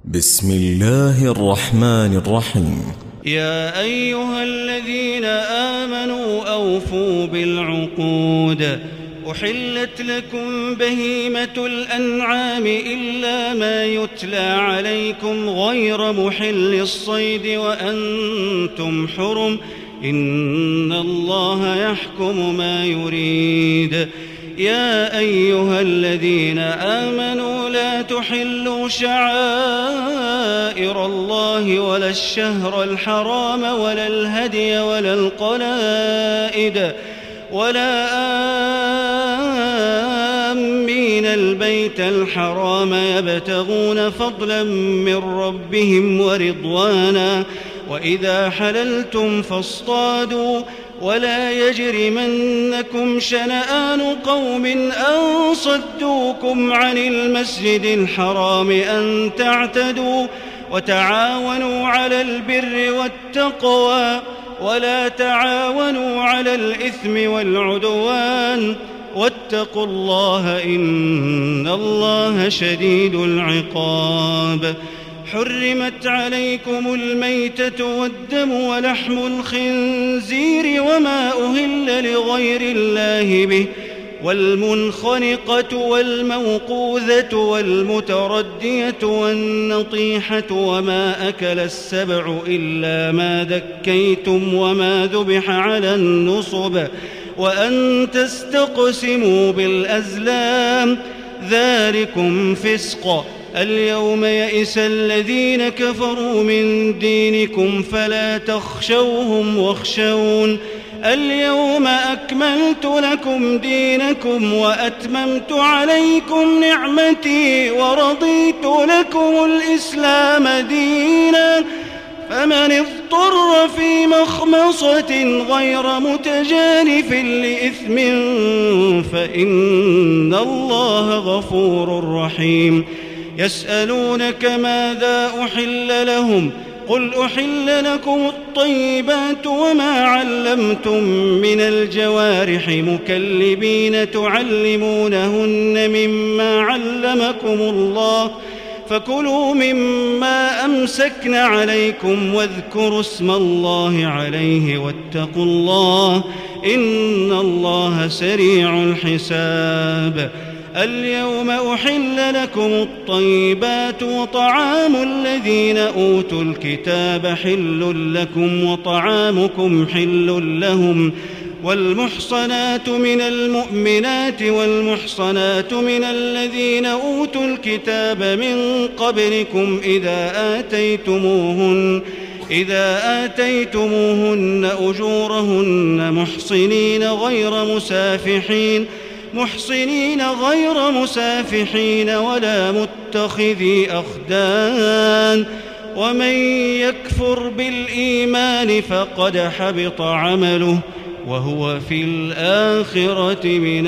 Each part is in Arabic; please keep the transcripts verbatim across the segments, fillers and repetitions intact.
بسم الله الرحمن الرحيم. يا أيها الذين آمنوا أوفوا بالعقود. أحلت لكم بهيمة الأنعام إلا ما يتلى عليكم غير محل الصيد وأنتم حرم، إن الله يحكم ما يريد. يا أيها الذين آمنوا لا تحلوا شعائر الله ولا الشهر الحرام ولا الهدي ولا القلائد ولا آمين البيت الحرام يبتغون فضلا من ربهم ورضوانا، وإذا حللتم فاصطادوا، ولا يجرمنكم شنآن قوم أن صدوكم عن المسجد الحرام أن تعتدوا، وتعاونوا على البر والتقوى ولا تعاونوا على الإثم والعدوان، واتقوا الله إن الله شديد العقاب. حرمت عليكم الميتة والدم ولحم الخنزير وما أهل لغير الله به، والمنخنقة والموقوذة والمتردية والنطيحة وما أكل السبع إلا ما ذكيتم وما ذبح على النصب، وأن تستقسموا بالأزلام، ذلكم فسق. اليوم يئس الذين كفروا من دينكم فلا تخشوهم واخشون. اليوم أكملت لكم دينكم وأتممت عليكم نعمتي ورضيت لكم الإسلام دينا، فمن اضطر في مخمصة غير متجانف لإثم فإن الله غفور رحيم. يسألونك ماذا أحل لهم؟ قل أحل لكم الطيبات وما علمتم من الجوارح مكلبين تعلمونهن مما علمكم الله، فكلوا مما أمسكن عليكم واذكروا اسم الله عليه واتقوا الله إن الله سريع الحساب. اليوم أحل لكم الطيبات وطعام الذين أوتوا الكتاب حل لكم وطعامكم حل لهم، والمحصنات من المؤمنات والمحصنات من الذين أوتوا الكتاب من قبلكم إذا آتيتموهن إذا آتيتموهن أجورهن محصنين غير مسافحين محصنين غير مسافحين ولا متخذي أخدان، ومن يكفر بالإيمان فقد حبط عمله وهو في الآخرة من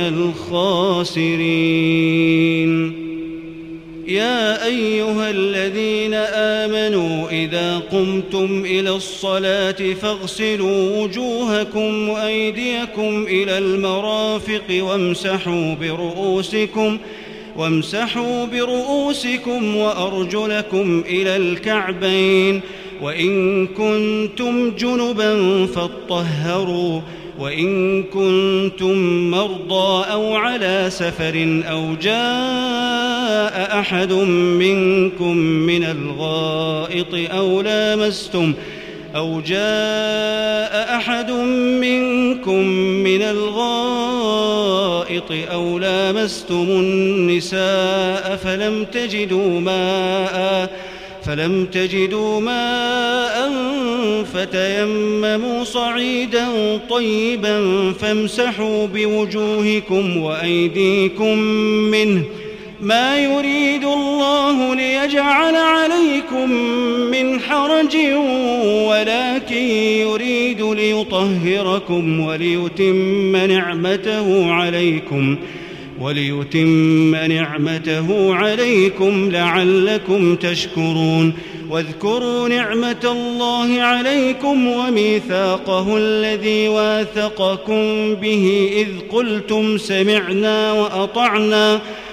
الخاسرين. يا أيها الذين آمنوا إذا قمتم إلى الصلاة فاغسلوا وجوهكم وأيديكم إلى المرافق وامسحوا برؤوسكم وامسحوا برؤوسكم وأرجلكم إلى الكعبين، وإن كنتم جنبا فاطهروا، وإن كنتم مرضى أو على سفر أو جاء أحد منكم من الغائط أو لامستم أو جاء أحد منكم من الغائط أو لامستم النساء فلم تجدوا ماء فلم تجدوا ماء فتيمموا صعيدا طيبا فامسحوا بوجوهكم وأيديكم منه، ما يريد الله ليجعل عليكم من حرج ولكن يريد ليطهركم وليتم نعمته عليكم وليتم نعمته عليكم لعلكم تشكرون. واذكروا نعمة الله عليكم وميثاقه الذي واثقكم به إذ قلتم سمعنا وأطعنا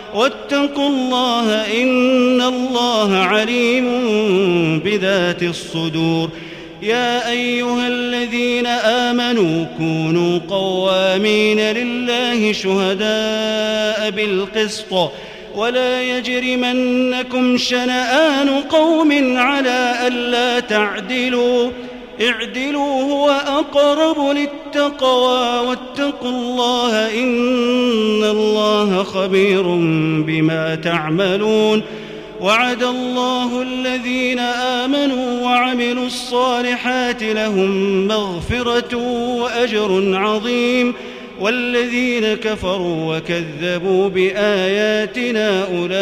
واتقوا الله إن الله عليم بذات الصدور. يا أيها الذين آمنوا كونوا قوامين لله شهداء بالقسط ولا يجرمنكم شنآن قوم على ألا تعدلوا اعدلوا هو أقرب للتقوى واتقوا الله إن الله خبير بما تعملون. وعد الله الذين آمنوا وعملوا الصالحات لهم مغفرة وأجر عظيم والذين كفروا وكذبوا بآياتنا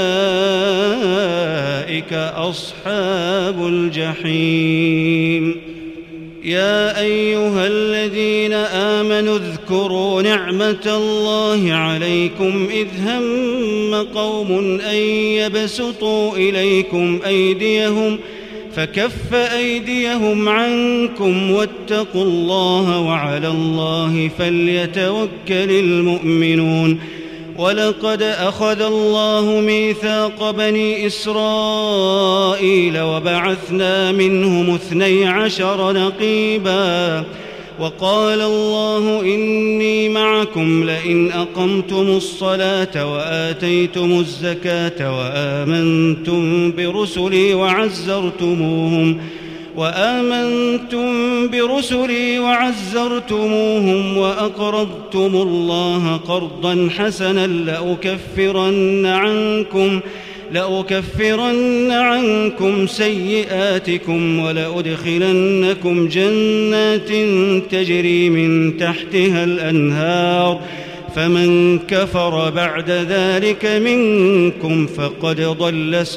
أولئك أصحاب الجحيم. يا أيها الذين آمنوا اذكروا نعمة الله عليكم إذ هم قوم أن يبسطوا إليكم أيديهم فكف أيديهم عنكم واتقوا الله وعلى الله فليتوكل المؤمنون. ولقد أخذ الله ميثاق بني إسرائيل وبعثنا منهم اثني عشر نقيبا وقال الله إني معكم لئن أقمتم الصلاة وآتيتم الزكاة وآمنتم برسلي وعزرتموهم وآمنتم برسلي وعزرتموهم وأقرضتم الله قرضا حسنا لأكفرن عنكم لأكفرن عنكم سيئاتكم ولأدخلنكم جنات تجري من تحتها الأنهار فمن كفر بعد ذلك منكم فقد ضل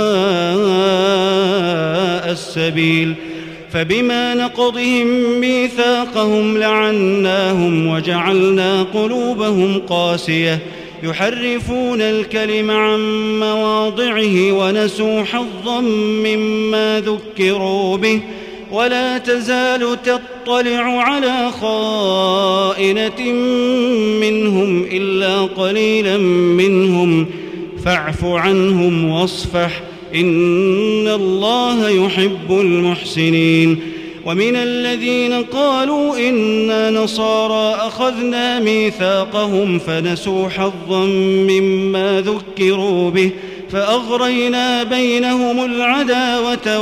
سواء السبيل. فبما نقضهم ميثاقهم لعناهم وجعلنا قلوبهم قاسية يحرفون الكلم عن مواضعه ونسوا حظا مما ذكروا به ولا تزال تطلع على خائنة منهم إلا قليلا منهم فاعف عنهم واصفح إن الله يحب المحسنين. ومن الذين قالوا إنا نصارى أخذنا ميثاقهم فنسوا حظا مما ذكروا به فأغرينا بينهم العداوة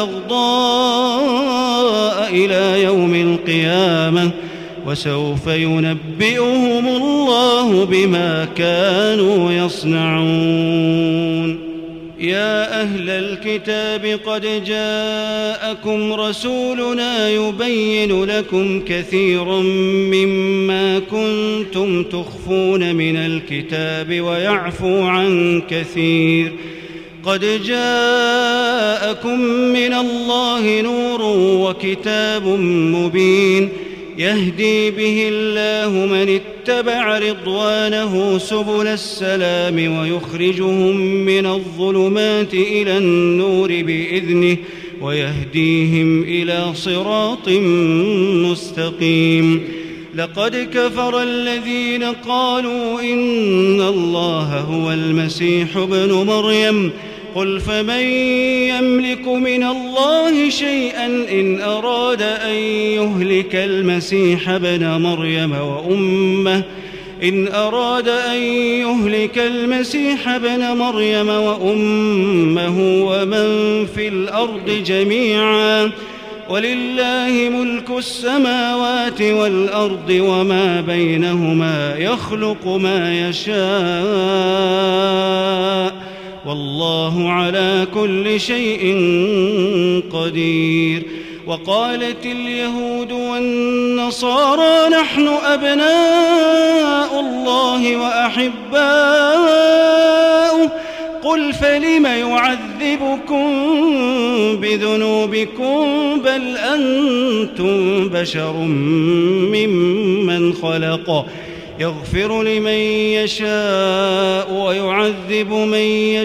والبغضاء إلى يوم القيامة وسوف ينبئهم الله بما كانوا يصنعون. يا أهل الكتاب قد جاءكم رسولنا يبين لكم كثيرا مما كنتم تخفون من الكتاب ويعفو عن كثير. قد جاءكم من الله نور وكتاب مبين يهدي به الله من اتبع رضوانه سبل السلام ويخرجهم من الظلمات إلى النور بإذنه ويهديهم إلى صراط مستقيم. لقد كفر الذين قالوا إن الله هو المسيح ابن مريم قل فمن يملك من الله شيئا إن أراد أن يهلك المسيح ابن مريم وأمه إن أراد أن يهلك المسيح ابن مريم وأمه ومن في الأرض جميعا ولله ملك السماوات والأرض وما بينهما يخلق ما يشاء والله على كل شيء قدير. وقالت اليهود والنصارى نحن أبناء الله وأحباؤه قل فلم يعذبكم بذنوبكم بل أنتم بشر ممن خلق يغفر لمن يشاء ويعذب من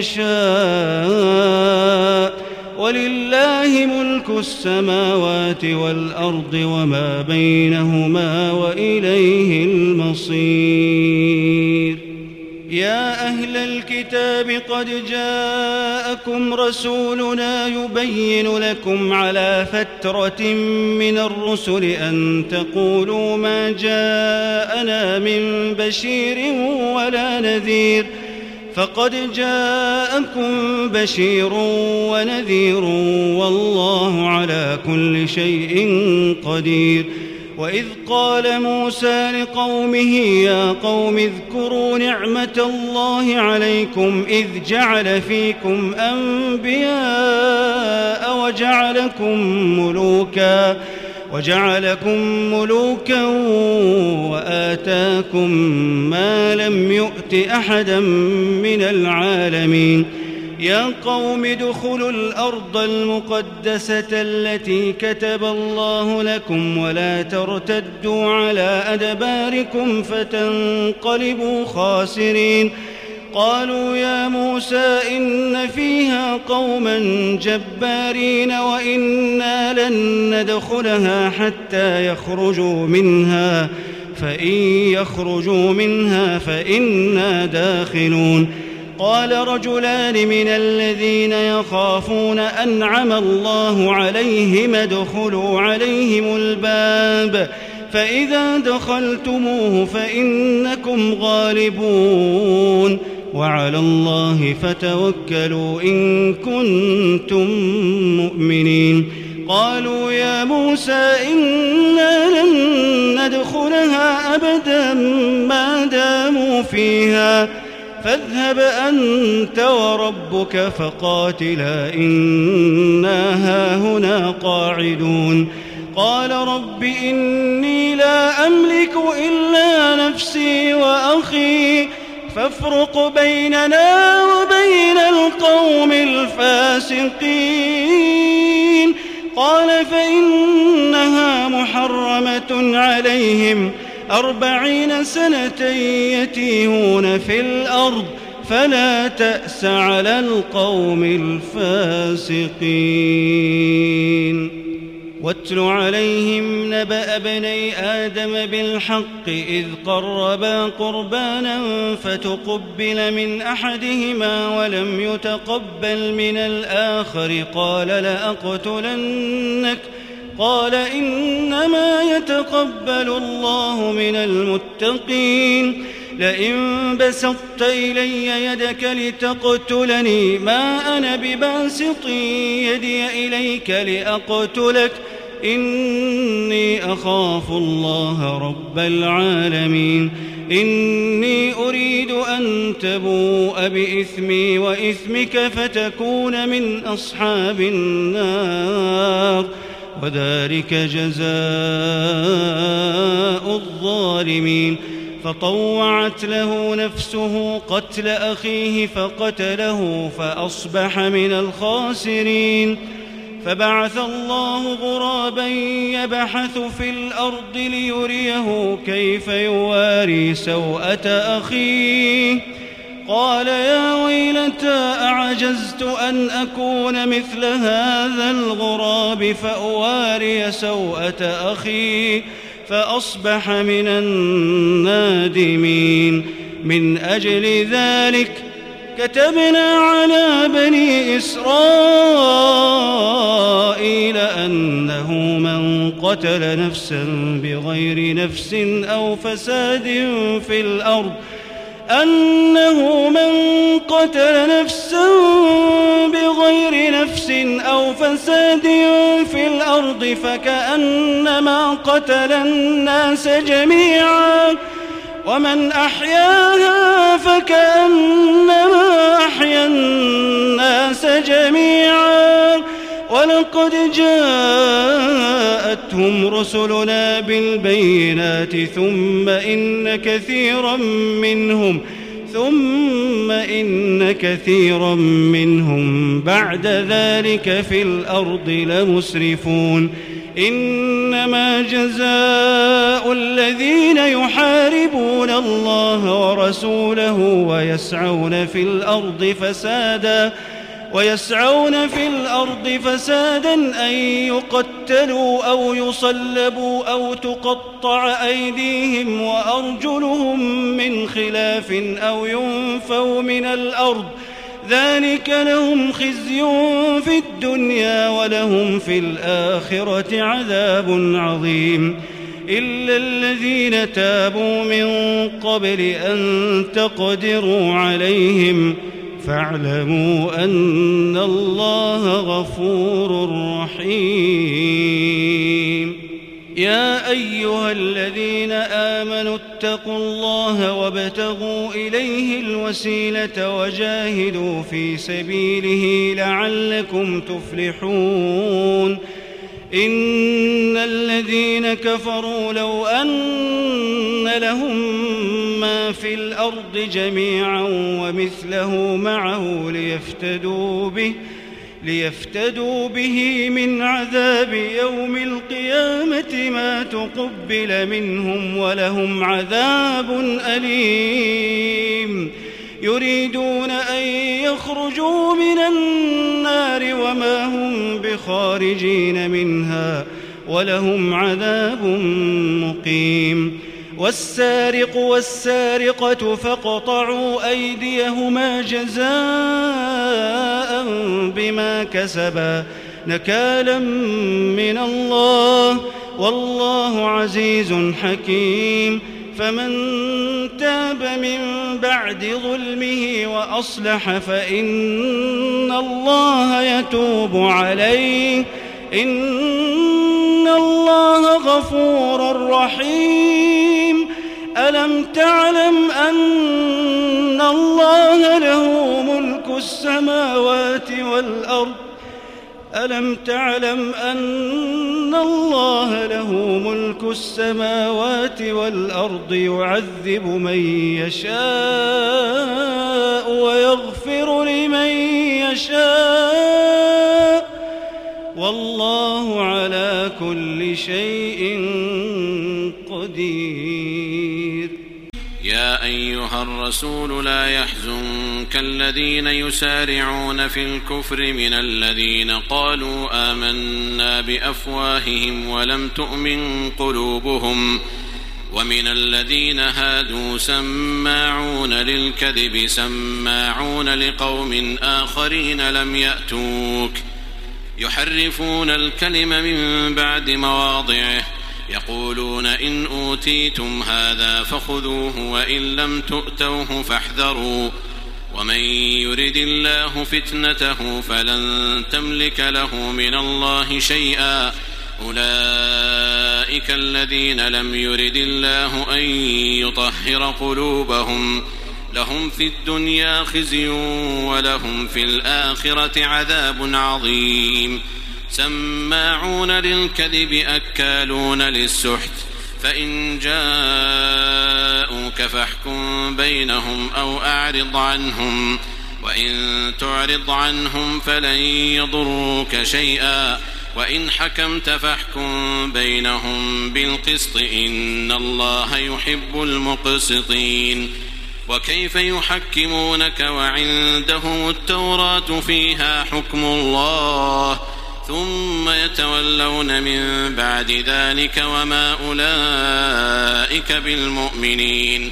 يشاء ولله ملك السماوات والأرض وما بينهما وإليه المصير. يا أهل الكتاب الكتاب قد جاءكم رسولنا يبين لكم على فترة من الرسل أن تقولوا ما جاءنا من بشير ولا نذير فقد جاءكم بشير ونذير والله على كل شيء قدير. وإذ قال موسى لقومه يا قوم اذكروا نعمة الله عليكم إذ جعل فيكم أنبياء وجعلكم ملوكا وجعلكم ملوكا وآتاكم ما لم يؤت أحدا من العالمين. يا قوم ادخلوا الأرض المقدسة التي كتب الله لكم ولا ترتدوا على أدباركم فتنقلبوا خاسرين. قالوا يا موسى إن فيها قوما جبارين وإنا لن ندخلها حتى يخرجوا منها فإن يخرجوا منها فإنا داخلون. قال رجلان من الذين يخافون أنعم الله عليهم ادخلوا عليهم الباب فإذا دخلتموه فإنكم غالبون وعلى الله فتوكلوا إن كنتم مؤمنين. قالوا يا موسى إنا لن ندخلها أبدا ما داموا فيها فاذهب أنت وربك فقاتلا إنا هاهنا قاعدون. قال رب إني لا أملك إلا نفسي وأخي فافرق بيننا وبين القوم الفاسقين. قال فإنها محرمة عليهم أربعين سنة يتيهون في الأرض فلا تأس على القوم الفاسقين. واتل عليهم نبأ بني آدم بالحق إذ قربا قربانا فتقبل من أحدهما ولم يتقبل من الآخر قال لأقتلنك قال إنما يتقبل الله من المتقين. لئن بسطت إلي يدك لتقتلني ما أنا بباسط يدي إليك لأقتلك إني أخاف الله رب العالمين. إني أريد أن تبوء بإثمي وإثمك فتكون من أصحاب النار وذلك جزاء الظالمين. فطوعت له نفسه قتل أخيه فقتله فأصبح من الخاسرين. فبعث الله غرابا يبحث في الأرض ليريه كيف يواري سوءة أخيه قال يا ويلتى أعجزت أن أكون مثل هذا الغراب فأواري سوءة أخي فأصبح من النادمين. من أجل ذلك كتبنا على بني إسرائيل أنه من قتل نفسا بغير نفس أو فساد في الأرض أنه من قتل نفسا بغير نفس أو فساد في الأرض فكأنما قتل الناس جميعا ومن أحياها فكأنما أحيا الناس جميعا. ولقد جاءتهم رسلنا بالبينات ثم إن كثيرا منهم ثم إن كثيرا منهم بعد ذلك في الأرض لمسرفون. إنما جزاء الذين يحاربون الله ورسوله ويسعون في الأرض فسادا ويسعون في الأرض فسادا أن يقتلوا أو يصلبوا أو تقطع أيديهم وأرجلهم من خلاف أو ينفوا من الأرض ذلك لهم خزي في الدنيا ولهم في الآخرة عذاب عظيم إلا الذين تابوا من قبل أن تقدروا عليهم فاعلموا أن الله غفور رحيم. يا أيها الذين آمنوا اتقوا الله وابتغوا إليه الوسيلة وجاهدوا في سبيله لعلكم تفلحون. إن الذين كفروا لو أن لهم ما في الأرض جميعا ومثله معه ليفتدوا به ليفتدوا به من عذاب يوم القيامة ما تقبل منهم ولهم عذاب أليم. يريدون أن يخرجوا من النار وما هم بخارجين منها ولهم عذاب مقيم. والسارق والسارقة فاقطعوا أيديهما جزاء بما كسبا نكالا من الله والله عزيز حكيم. فمن تاب من بعد ظلمه وأصلح فإن الله يتوب عليه إن الله غفور رحيم. ألم تعلم أن الله له ملك السماوات والأرض ألم تعلم أن الله له ملك السماوات والأرض يعذب من يشاء ويغفر لمن يشاء والله على كل شيء قدير. يا أيها الرسول لا يحزنك الذين يسارعون في الكفر من الذين قالوا آمنا بأفواههم ولم تؤمن قلوبهم ومن الذين هادوا سماعون للكذب سماعون لقوم آخرين لم يأتوك يحرفون الكلم من بعد مواضعه يقولون إن أوتيتم هذا فخذوه وإن لم تؤتوه فاحذروا ومن يرد الله فتنته فلن تملك له من الله شيئا أولئك الذين لم يرد الله أن يطهر قلوبهم لهم في الدنيا خزي ولهم في الآخرة عذاب عظيم. سماعون للكذب أكالون للسحت فإن جاءوك فاحكم بينهم أو أعرض عنهم وإن تعرض عنهم فلن يضروك شيئا وإن حكمت فاحكم بينهم بالقسط إن الله يحب المقسطين. وكيف يحكمونك وعندهم التوراة فيها حكم الله ثم يتولون من بعد ذلك وما أولئك بالمؤمنين.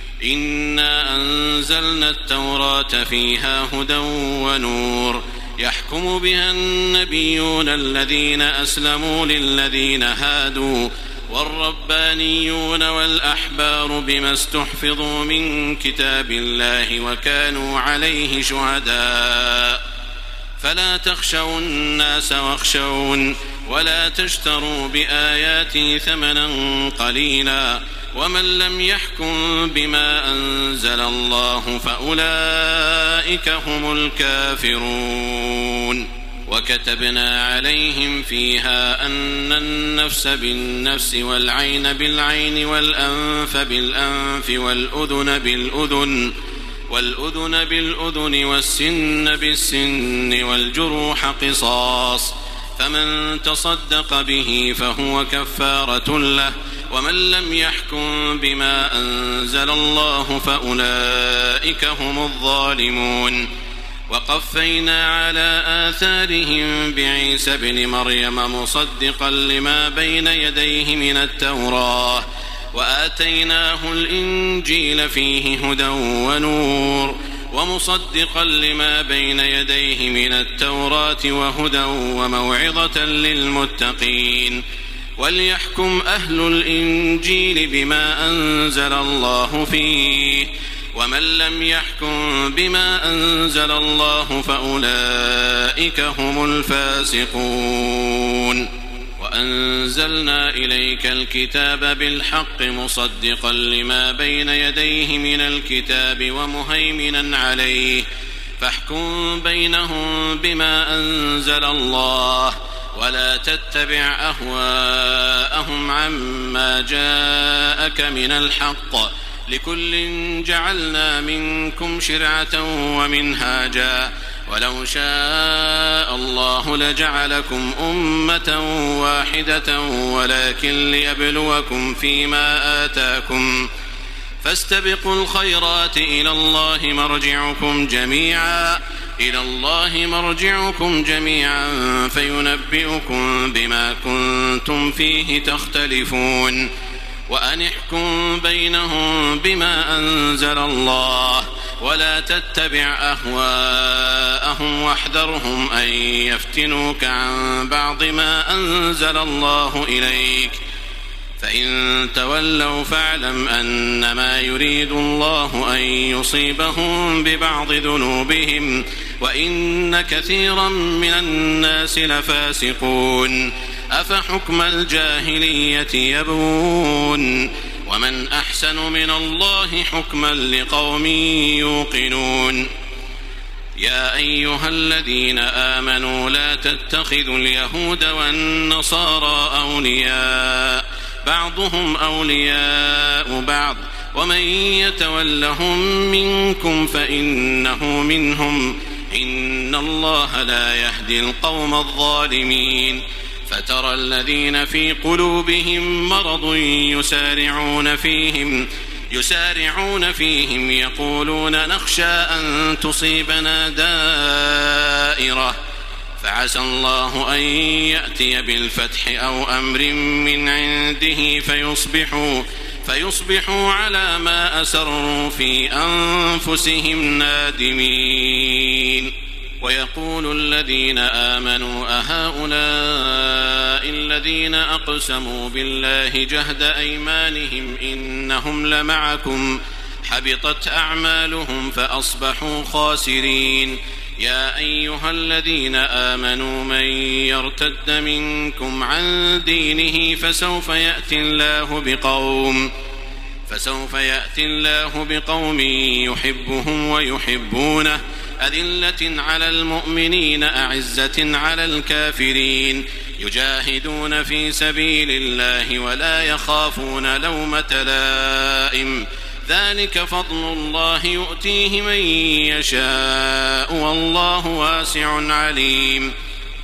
إنا أنزلنا التوراة فيها هدى ونور يحكم بها النبيون الذين أسلموا للذين هادوا والربانيون والأحبار بما استحفظوا من كتاب الله وكانوا عليه شهداء فلا تخشوا الناس واخشون ولا تشتروا بآياتي ثمنا قليلا ومن لم يحكم بما أنزل الله فأولئك هم الكافرون. وكتبنا عليهم فيها أن النفس بالنفس والعين بالعين والأنف بالأنف والأذن بالأذن والأذن بالأذن والسن بالسن والجروح قصاص فمن تصدق به فهو كفارة له ومن لم يحكم بما أنزل الله فأولئك هم الظالمون. وقفينا على آثارهم بعيسى ابن مريم مصدقا لما بين يديه من التوراة وآتيناه الإنجيل فيه هدى ونور ومصدقا لما بين يديه من التوراة وهدى وموعظة للمتقين. وليحكم أهل الإنجيل بما أنزل الله فيه، ومن لم يحكم بما أنزل الله فأولئك هم الفاسقون. وأنزلنا إليك الكتاب بالحق مصدقا لما بين يديه من الكتاب ومهيمنا عليه، فاحكم بينهم بما أنزل الله، ولا تتبع أهواءهم عما جاءك من الحق، لكل جعلنا منكم شرعة ومنهاجا، ولو شاء الله لجعلكم أمة واحدة ولكن ليبلوكم فيما آتاكم، فاستبقوا الخيرات إلى الله مرجعكم جميعا إلى الله مرجعكم جميعا فينبئكم بما كنتم فيه تختلفون. وأن احكم بينهم بما أنزل الله، ولا تتبع أهواءهم واحذرهم أن يفتنوك عن بعض ما أنزل الله إليك، فإن تولوا فاعلم أنما يريد الله أن يصيبهم ببعض ذنوبهم، وإن كثيرا من الناس لفاسقون. أفحكم الجاهلية يبغون، ومن أحسن من الله حكما لقوم يوقنون. يا أيها الذين آمنوا لا تتخذوا اليهود والنصارى أولياء، بعضهم أولياء بعض، ومن يتولهم منكم فإنه منهم، إن الله لا يهدي القوم الظالمين. فترى الذين في قلوبهم مرض يسارعون فيهم يسارعون فيهم يقولون نخشى أن تصيبنا دائرة، فعسى الله أن يأتي بالفتح أو أمر من عنده فيصبحوا فيصبحوا على ما أسروا في أنفسهم نادمين. ويقول الذين آمنوا أهؤلاء الذين أقسموا بالله جهد أيمانهم إنهم لمعكم، حبطت أعمالهم فأصبحوا خاسرين. يا أيها الذين آمنوا من يرتد منكم عن دينه فسوف يأتي الله بقوم فسوف يأتي الله بقوم يحبهم ويحبونه، أذلة على المؤمنين أعزة على الكافرين، يجاهدون في سبيل الله ولا يخافون لومة لائم، ذلك فضل الله يؤتيه من يشاء والله واسع عليم.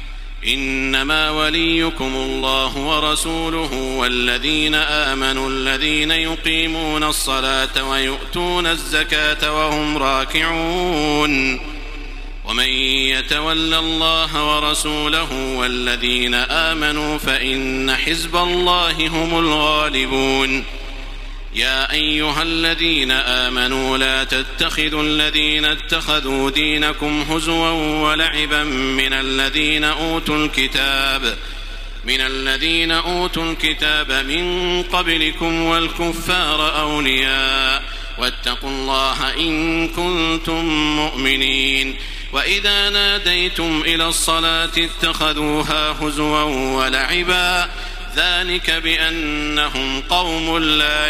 إنما وليكم الله ورسوله والذين آمنوا الذين يقيمون الصلاة ويؤتون الزكاة وهم راكعون. ومن يتول الله ورسوله والذين آمنوا فإن حزب الله هم الغالبون. يا أيها الذين آمنوا لا تتخذوا الذين اتخذوا دينكم هزوا ولعبا من الذين أوتوا الكتاب من الذين أوتوا الكتاب من قبلكم والكفار أولياء، واتقوا الله إن كنتم مؤمنين. وإذا ناديتم إلى الصلاة اتخذوها هزوا ولعبا، ذلك بأنهم قوم لا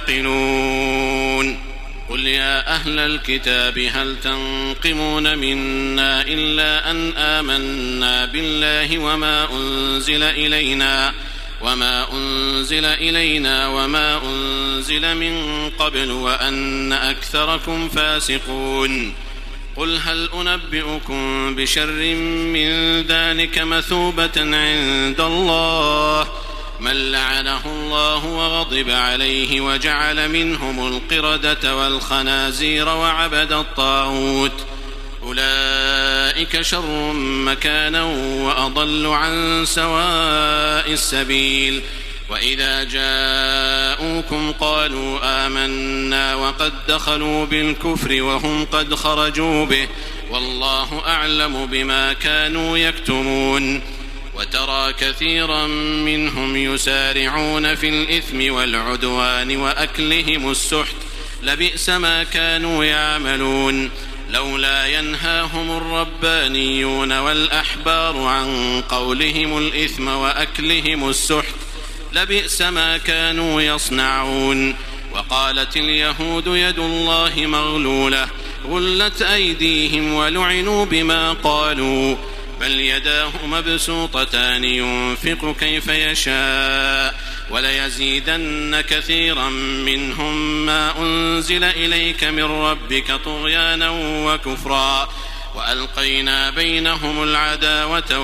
يعقلون. قل يا أهل الكتاب هل تنقمون منا إلا أن آمنا بالله وما أنزل إلينا وما أنزل إلينا وما أنزل من قبل وأن أكثركم فاسقون. قل هل أنبئكم بشر من ذلك مثوبة عند الله، من لعنه الله وغضب عليه وجعل منهم القردة والخنازير وعبد الطاغوت، أولئك شر مكانا وأضل عن سواء السبيل. وإذا جاءوكم قالوا آمنا وقد دخلوا بالكفر وهم قد خرجوا به والله أعلم بما كانوا يكتمون وترى كثيرا منهم يسارعون في الإثم والعدوان وأكلهم السحت لبئس ما كانوا يعملون لولا ينهاهم الربانيون والأحبار عن قولهم الإثم وأكلهم السحت لبئس ما كانوا يصنعون وقالت اليهود يد الله مغلولة غلت أيديهم ولعنوا بما قالوا بل يداه مبسوطتان ينفق كيف يشاء وليزيدن كثيرا منهم ما أنزل إليك من ربك طغيانا وكفرا وألقينا بينهم العداوة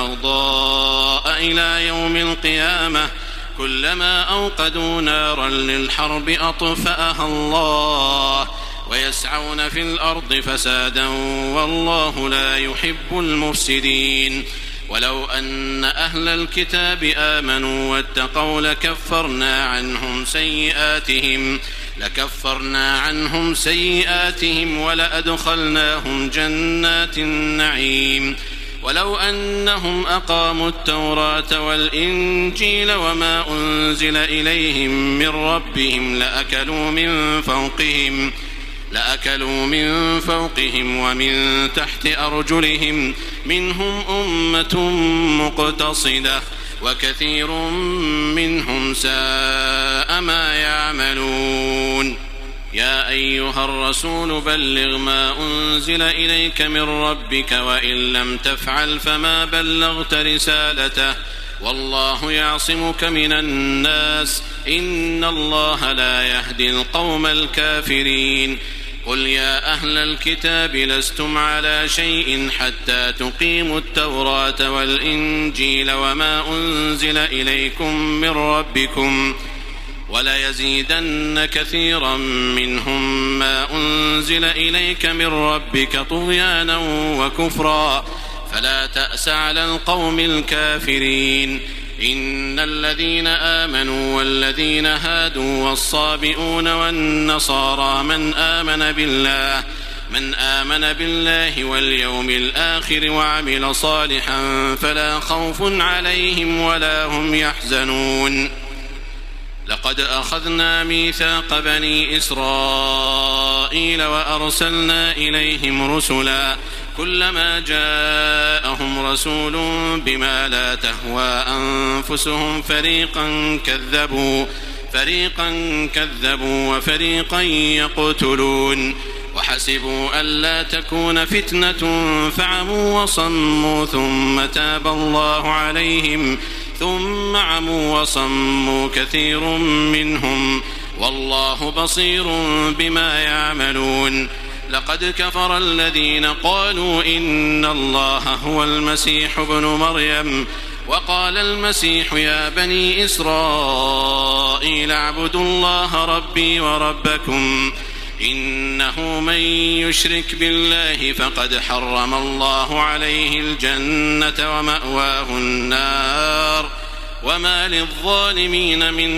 والبغضاء إلى يوم القيامة كلما أوقدوا نارا للحرب أطفأها الله ويسعون في الأرض فسادا والله لا يحب المفسدين ولو أن أهل الكتاب آمنوا واتقوا لكفرنا عنهم سيئاتهم لكفرنا عنهم سيئاتهم ولأدخلناهم جنات النعيم ولو أنهم أقاموا التوراة والإنجيل وما أنزل إليهم من ربهم لأكلوا من فوقهم لأكلوا من فوقهم ومن تحت أرجلهم منهم أمة مقتصدة وكثير منهم ساء ما يعملون يا أيها الرسول بلغ ما أنزل إليك من ربك وإن لم تفعل فما بلغت رسالته والله يعصمك من الناس إن الله لا يهدي القوم الكافرين قل يا أهل الكتاب لستم على شيء حتى تقيموا التوراة والإنجيل وما أنزل إليكم من ربكم وليزيدن كثيرا منهم ما أنزل إليك من ربك طغيانا وكفرا فلا تأس على القوم الكافرين إن الذين آمنوا والذين هادوا والصابئون والنصارى من آمن بالله من آمن بالله واليوم الآخر وعمل صالحا فلا خوف عليهم ولا هم يحزنون لقد أخذنا ميثاق بني إسرائيل وأرسلنا إليهم رسلا كلما جاءهم رسول بما لا تهوى أنفسهم فريقا كذبوا فريقا كذبوا وفريقا يقتلون وحسبوا ألا تكون فتنة فعموا وصموا ثم تاب الله عليهم ثم عموا وصموا كثير منهم والله بصير بما يعملون لقد كفر الذين قالوا إن الله هو المسيح ابن مريم وقال المسيح يا بني إسرائيل اعبدوا الله ربي وربكم إنه من يشرك بالله فقد حرم الله عليه الجنة ومأواه النار وما للظالمين من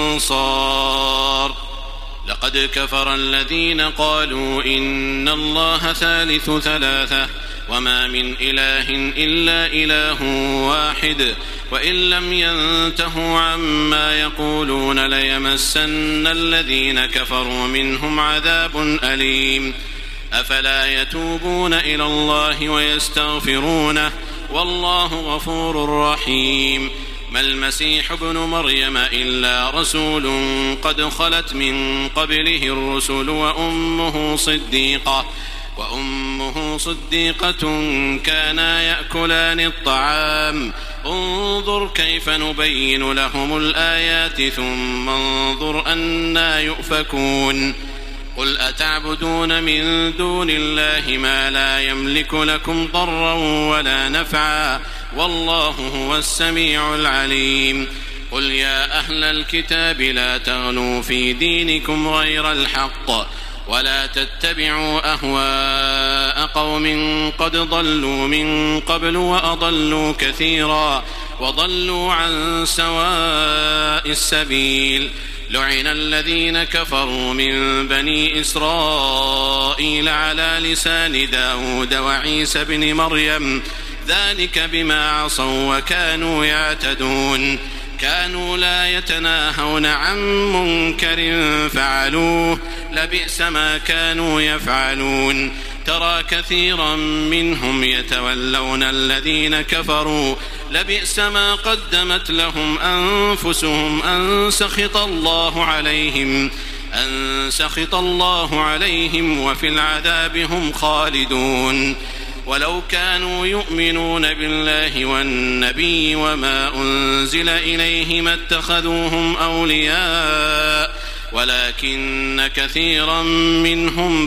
أنصار لقد كفر الذين قالوا إن الله ثالث ثلاثة وما من إله إلا إله واحد وإن لم ينتهوا عما يقولون ليمسن الذين كفروا منهم عذاب أليم أفلا يتوبون إلى الله ويستغفرونه والله غفور رحيم ما المسيح ابن مريم إلا رسول قد خلت من قبله الرسل وأمه صديقة وأمه صديقة كانا يأكلان الطعام انظر كيف نبين لهم الآيات ثم انظر أنى يؤفكون قل أتعبدون من دون الله ما لا يملك لكم ضرا ولا نفعا والله هو السميع العليم قل يا أهل الكتاب لا تغلوا في دينكم غير الحق ولا تتبعوا أهواء قوم قد ضلوا من قبل وأضلوا كثيرا وضلوا عن سواء السبيل. لعن الذين كفروا من بني إسرائيل على لسان داود وعيسى بن مريم ذلك بما عصوا وكانوا يعتدون. كانوا لا يتناهون عن منكر فعلوه لبئس ما كانوا يفعلون. ترى كثيرا منهم يتولون الذين كفروا لبئس ما قدمت لهم أنفسهم أن سخط الله عليهم أن سخط الله عليهم وفي العذاب هم خالدون. ولو كانوا يؤمنون بالله والنبي وما أنزل إليه ما اتخذوهم أولياء ولكن كثيرا منهم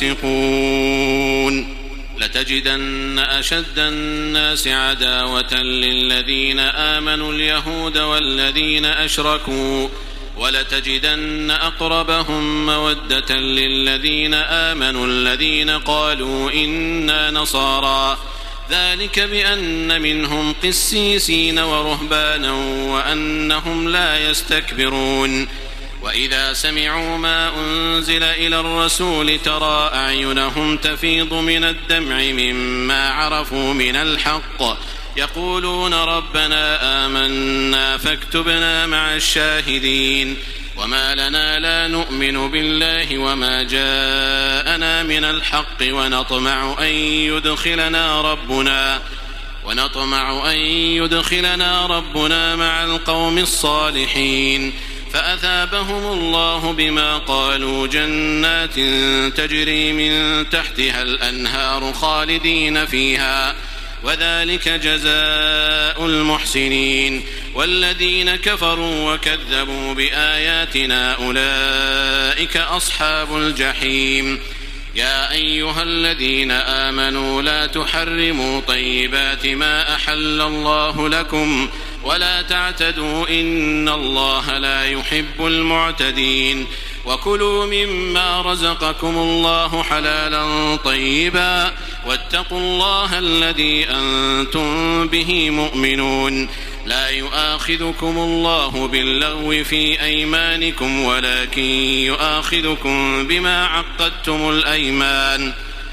فاسقون. لتجدن أشد الناس عداوة للذين آمنوا اليهود والذين أشركوا ولتجدن أقربهم مودة للذين آمنوا الذين قالوا إنا نصارى ذلك بأن منهم قسيسين ورهبانا وأنهم لا يستكبرون. وإذا سمعوا ما أنزل إلى الرسول ترى أعينهم تفيض من الدمع مما عرفوا من الحق يقولون ربنا آمنا فاكتبنا مع الشاهدين. وما لنا لا نؤمن بالله وما جاءنا من الحق ونطمع أن يدخلنا ربنا ونطمع أن يدخلنا ربنا مع القوم الصالحين. فأثابهم الله بما قالوا جنات تجري من تحتها الأنهار خالدين فيها وذلك جزاء المحسنين. والذين كفروا وكذبوا بآياتنا أولئك أصحاب الجحيم. يا أيها الذين آمنوا لا تحرموا طيبات ما أحل الله لكم ولا تعتدوا إن الله لا يحب المعتدين. وكلوا مما رزقكم الله حلالا طيبا واتقوا الله الذي أنتم به مؤمنون. لا يؤاخذكم الله باللغو في أيمانكم ولكن يؤاخذكم بما عقدتم الأيمان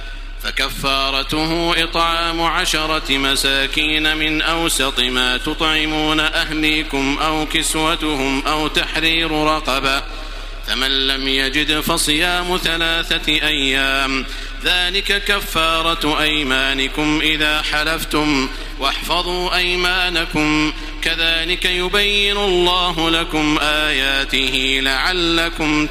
فكفارته إطعام عشرة مساكين من أوسط ما تطعمون أهليكم أو كسوتهم أو تحرير رقبة فمن لم يجد فصيام ثلاثة أيام ذلك كفارة أيمانكم إذا حلفتم واحفظوا أيمانكم كذلك يبين الله لكم آياته لعلكم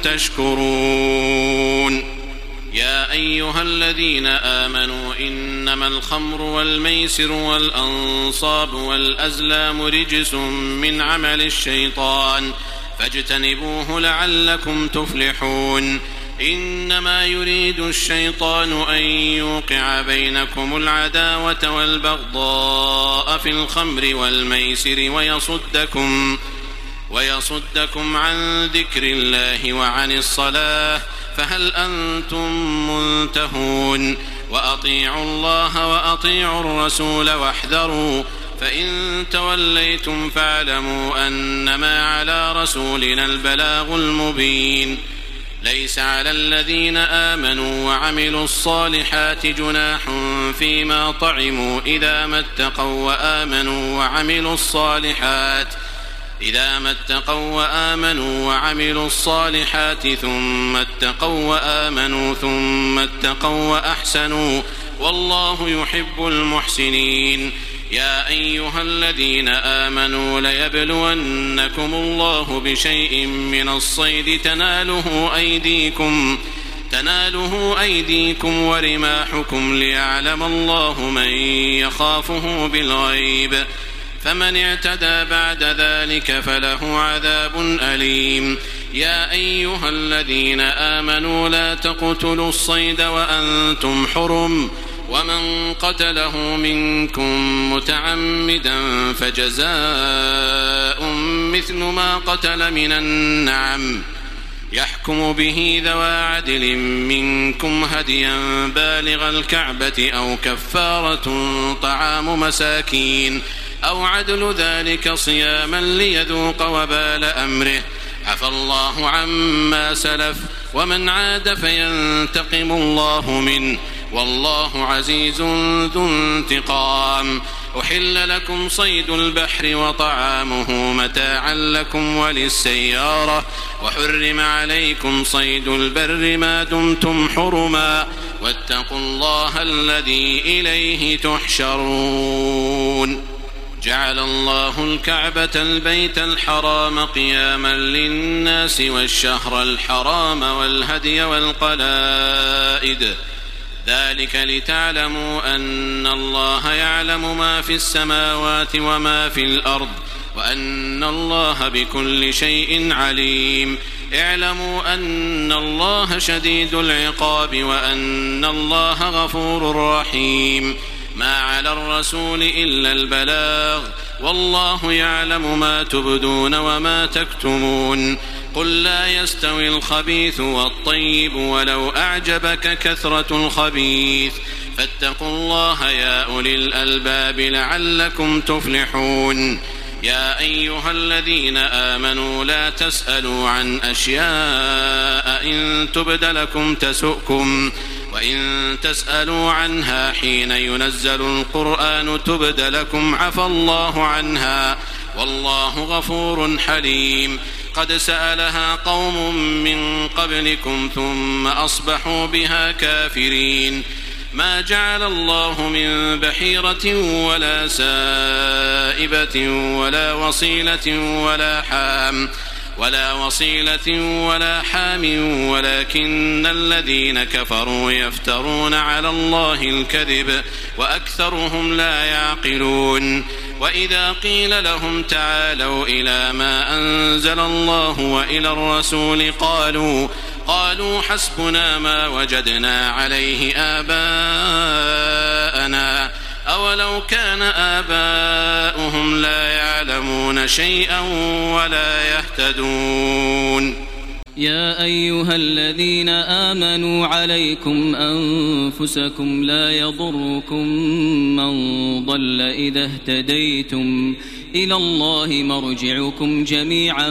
تشكرون. يا أيها الذين آمنوا إنما الخمر والميسر والأنصاب والأزلام رجس من عمل الشيطان فاجتنبوه لعلكم تفلحون. إنما يريد الشيطان أن يوقع بينكم العداوة والبغضاء في الخمر والميسر ويصدكم ويصدكم عن ذكر الله وعن الصلاة فهل أنتم منتهون. وأطيعوا الله وأطيعوا الرسول واحذروا فإن توليتم فاعلموا أنما على رسولنا البلاغ المبين. ليس على الذين آمنوا وعملوا الصالحات جناح فيما طعموا إذا ما اتقوا وآمنوا وعملوا الصالحات إذا ما اتقوا وآمنوا وعملوا الصالحات ثم اتقوا وآمنوا ثم اتقوا وأحسنوا والله يحب المحسنين. يا أيها الذين آمنوا ليبلونكم الله بشيء من الصيد تناله أيديكم تناله أيديكم ورماحكم ليعلم الله من يخافه بالغيب فمن اعتدى بعد ذلك فله عذاب أليم. يا أيها الذين آمنوا لا تقتلوا الصيد وأنتم حرم ومن قتله منكم متعمدا فجزاء مثل ما قتل من النعم يحكم به ذوى عدل منكم هديا بالغ الكعبة أو كفارة طعام مساكين أو عدل ذلك صياما ليذوق وبال أمره. عفى الله عما سلف ومن عاد فينتقم الله منه والله عزيز ذو انتقام. أحل لكم صيد البحر وطعامه متاعا لكم وللسيارة وحرم عليكم صيد البر ما دمتم حرما واتقوا الله الذي إليه تحشرون. جعل الله الكعبة البيت الحرام قياما للناس والشهر الحرام والهدي والقلائد ذلك لتعلموا أن الله يعلم ما في السماوات وما في الأرض وأن الله بكل شيء عليم. اعلموا أن الله شديد العقاب وأن الله غفور رحيم. ما على الرسول إلا البلاغ والله يعلم ما تبدون وما تكتمون. قل لا يستوي الخبيث والطيب ولو أعجبك كثرة الخبيث فاتقوا الله يا أولي الألباب لعلكم تفلحون. يا أيها الذين آمنوا لا تسألوا عن أشياء إن تبد لكم تسؤكم وإن تسألوا عنها حين ينزل القرآن تبد لكم عفى الله عنها والله غفور حليم. قد سألها قوم من قبلكم ثم أصبحوا بها كافرين. ما جعل الله من بحيرة ولا سائبة ولا وصيلة ولا حام ولا وصيلة ولا حام ولكن الذين كفروا يفترون على الله الكذب وأكثرهم لا يعقلون. وإذا قيل لهم تعالوا إلى ما أنزل الله وإلى الرسول قالوا قالوا حسبنا ما وجدنا عليه آباءنا أولو كان آباؤهم لا يعلمون شيئا ولا يهتدون. يا أيها الذين آمنوا عليكم أنفسكم لا يضركم من ضل إذا اهتديتم إلى الله مرجعكم جميعا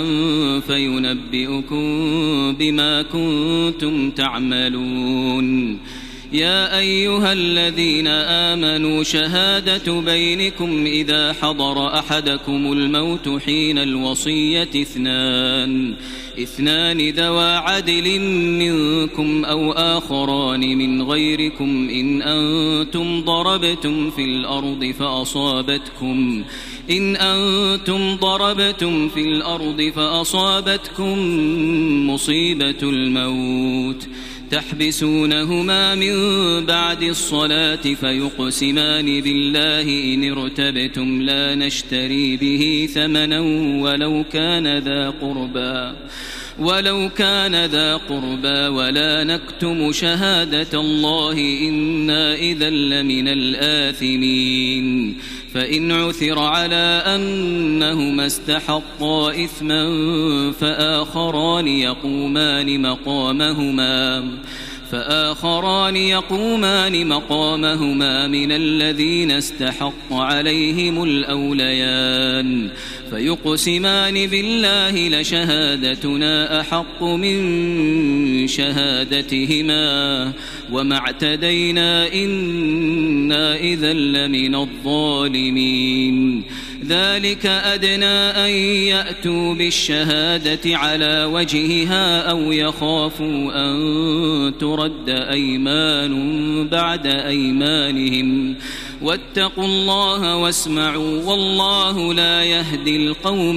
فينبئكم بما كنتم تعملون. يا أيها الذين آمنوا شهادة بينكم إذا حضر أحدكم الموت حين الوصية اثنان اثنان ذوى عدل منكم أو آخران من غيركم إن أنتم ضربتم في الأرض فأصابتكم إن أنتم ضربتم في الأرض فأصابتكم مصيبة الموت تحبسونهما من بعد الصلاة فيقسمان بالله إن ارتبتم لا نشتري به ثمنا ولو كان ذا قربى ولو كان ذا قربى ولا نكتم شهادة الله إنا إذا لمن الآثمين. فإن عثر على أنهما استحقا إثما فآخران يقومان مقامهما فآخران يقومان مقامهما من الذين استحق عليهم الأوليان فيقسمان بالله لشهادتنا أحق من شهادتهما وما اعتدينا إنا إذا لمن الظالمين. ذلك أدنى أن يأتوا بالشهادة على وجهها أو يخافوا أن ترد أيمان بعد أيمانهم واتقوا الله واسمعوا والله لا يهدي القوم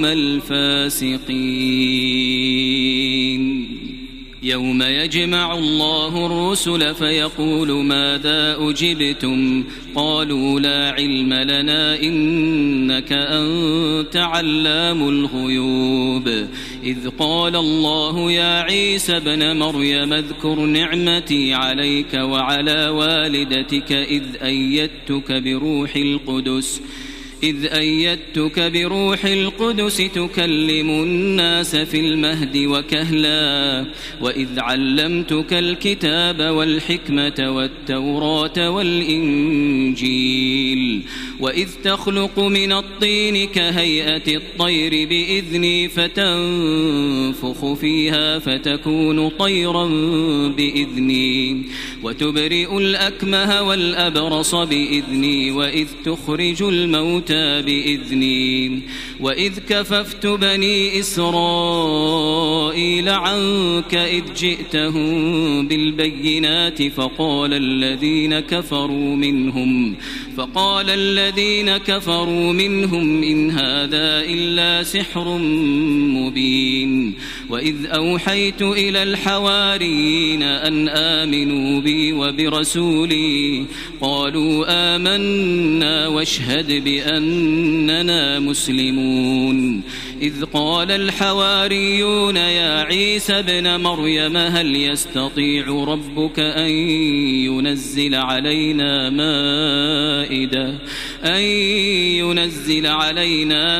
الفاسقين. يوم يجمع الله الرسل فيقول ماذا أجبتم قالوا لا علم لنا إنك أنت علام الغيوب. إذ قال الله يا عيسى ابن مريم اذكر نعمتي عليك وعلى والدتك إذ أيدتك بروح القدس إذ أيدتك بروح القدس تكلم الناس في المهد وكهلا وإذ علمتك الكتاب والحكمة والتوراة والإنجيل وإذ تخلق من الطين كهيئة الطير بإذني فتنفخ فيها فتكون طيرا بإذني وتبرئ الأكمه والأبرص بإذني وإذ تخرج الموتى بإذني وإذ كففت بني إسرائيل عنك إذ جئتهم بالبينات فقال الذين كفروا منهم فقال الذين كفروا منهم إن هذا إلا سحر مبين وإذ أوحيت إلى الحواريين أن آمنوا بي وبرسولي قالوا آمنا واشهد بأننا مسلمون إذ قال الحواريون يا عيسى ابن مريم هل يستطيع ربك أن ينزل علينا مائدة أن ينزل علينا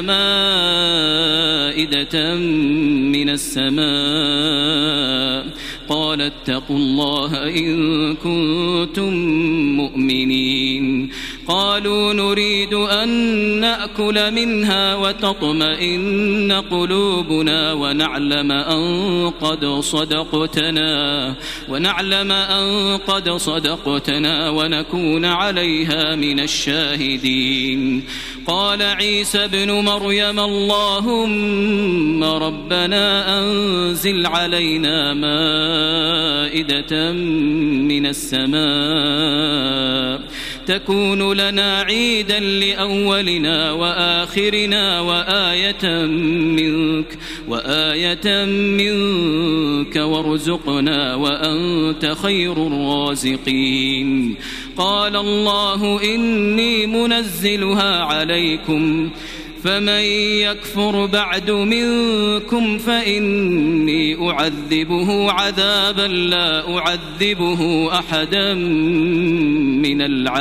مائدة من السماء قال اتقوا الله إن كنتم مؤمنين قالوا نريد أن نأكل منها وتطمئن قلوبنا ونعلم أن قد صدقتنا ونعلم أن قد صدقتنا ونكون عليها من الشاهدين قال عيسى ابن مريم اللهم ربنا أنزل علينا مائدة من السماء تكون لنا عيدا لأولنا وآخرنا وآية منك وآية منك وارزقنا وأنت خير الرازقين قال الله إني منزلها عليكم فمن يكفر بعد منكم فإني أعذبه عذابا لا أعذبه أحدا من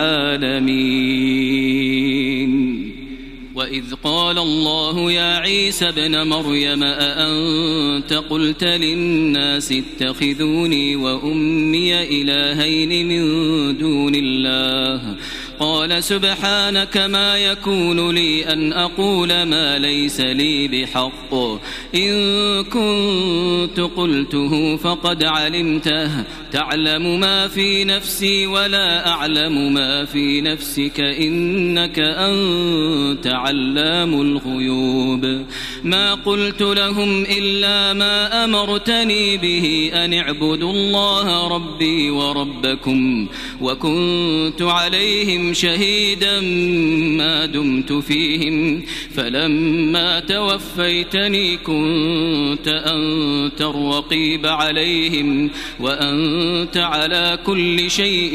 العالمين وإذ قال الله يا عيسى ابن مريم أأنت قلت للناس اتخذوني وأمي إلهين من دون الله قال سبحانك ما يكون لي أن أقول ما ليس لي بحق إن كنت قلته فقد علمته تعلم ما في نفسي ولا أعلم ما في نفسك إنك أنت علام الغيوب ما قلت لهم إلا ما أمرتني به أن اعبدوا الله ربي وربكم وكنت عليهم شهيدا ما دمت فيهم فلما توفيتني كنت أنت الرقيب عليهم وأنت على كل شيء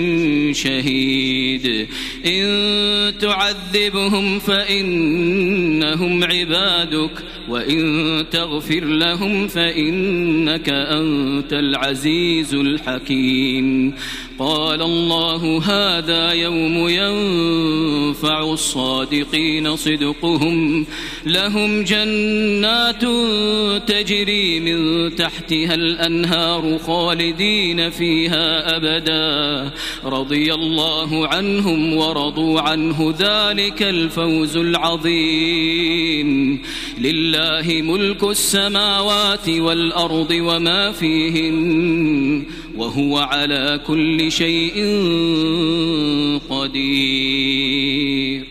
شهيد إن تعذبهم فإنهم عبادك وإن تغفر لهم فإنك أنت العزيز الحكيم قال الله هذا يوم ينفع الصادقين صدقهم لهم جنات تجري من تحتها الأنهار خالدين فيها أبدا رضي الله عنهم ورضوا عنه ذلك الفوز العظيم لله ملك السماوات والأرض وما فيهن وهو على كل شيء قدير